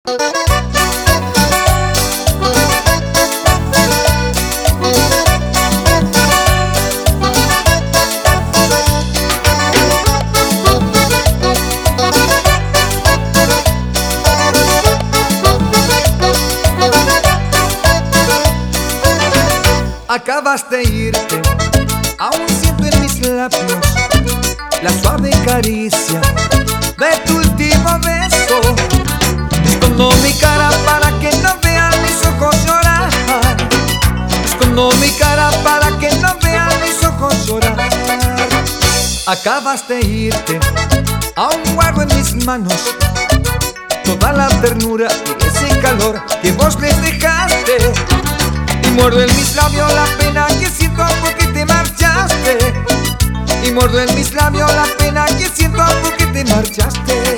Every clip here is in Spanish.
Acabas de irte, aún siento en mis labios la suave caricia de tu último beso. Escondo mi cara para que no vean mis ojos llorar. Escondo mi cara para que no vean mis ojos llorar. Acabas de irte, aún guardo en mis manos toda la ternura y ese calor que vos les dejaste. Y muerdo en mis labios la pena que siento porque te marchaste. Y muerdo en mis labios la pena que siento porque te marchaste.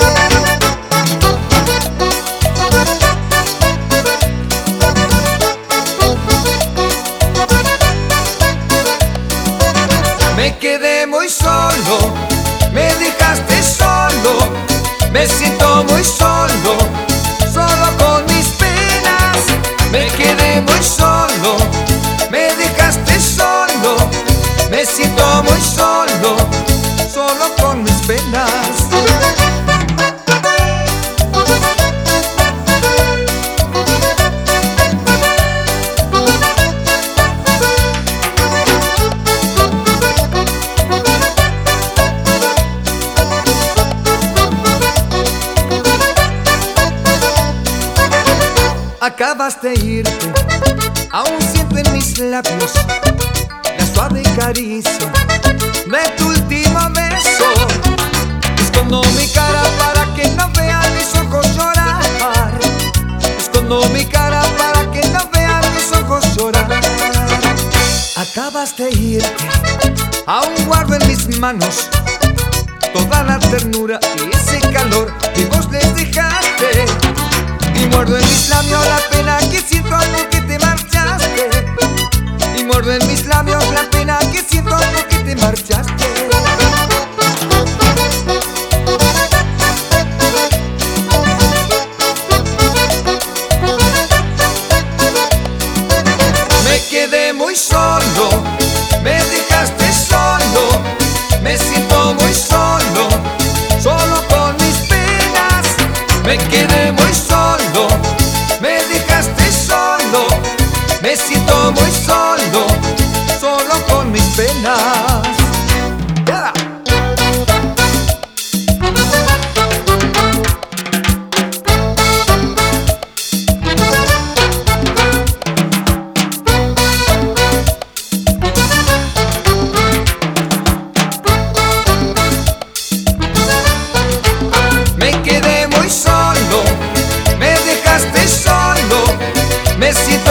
Me quedé muy solo, me dejaste solo. Me siento muy solo, solo con mis penas. Me quedé muy solo, me dejaste solo. Me siento muy solo, solo con mis penas. Acabas de irte, aún siento en mis labios la suave caricia de tu último beso. Escondo mi cara para que no vean mis ojos llorar. Escondo mi cara para que no vean mis ojos llorar. Acabas de irte, aún guardo en mis manos toda la ternura y ese calor que vos les dejaste. Y muerdo en mis labios la pena que siento porque te marchaste. Y muerdo en mis labios la pena que siento porque te marchaste. Me quedé muy solo, me dejaste solo. Me siento muy solo, solo con mis penas. Me quedé muy solo, me dejaste solo. Me siento muy solo, solo con mis penas. ¡Yeah! Me quedé muy solo, me dejaste solo. Me siento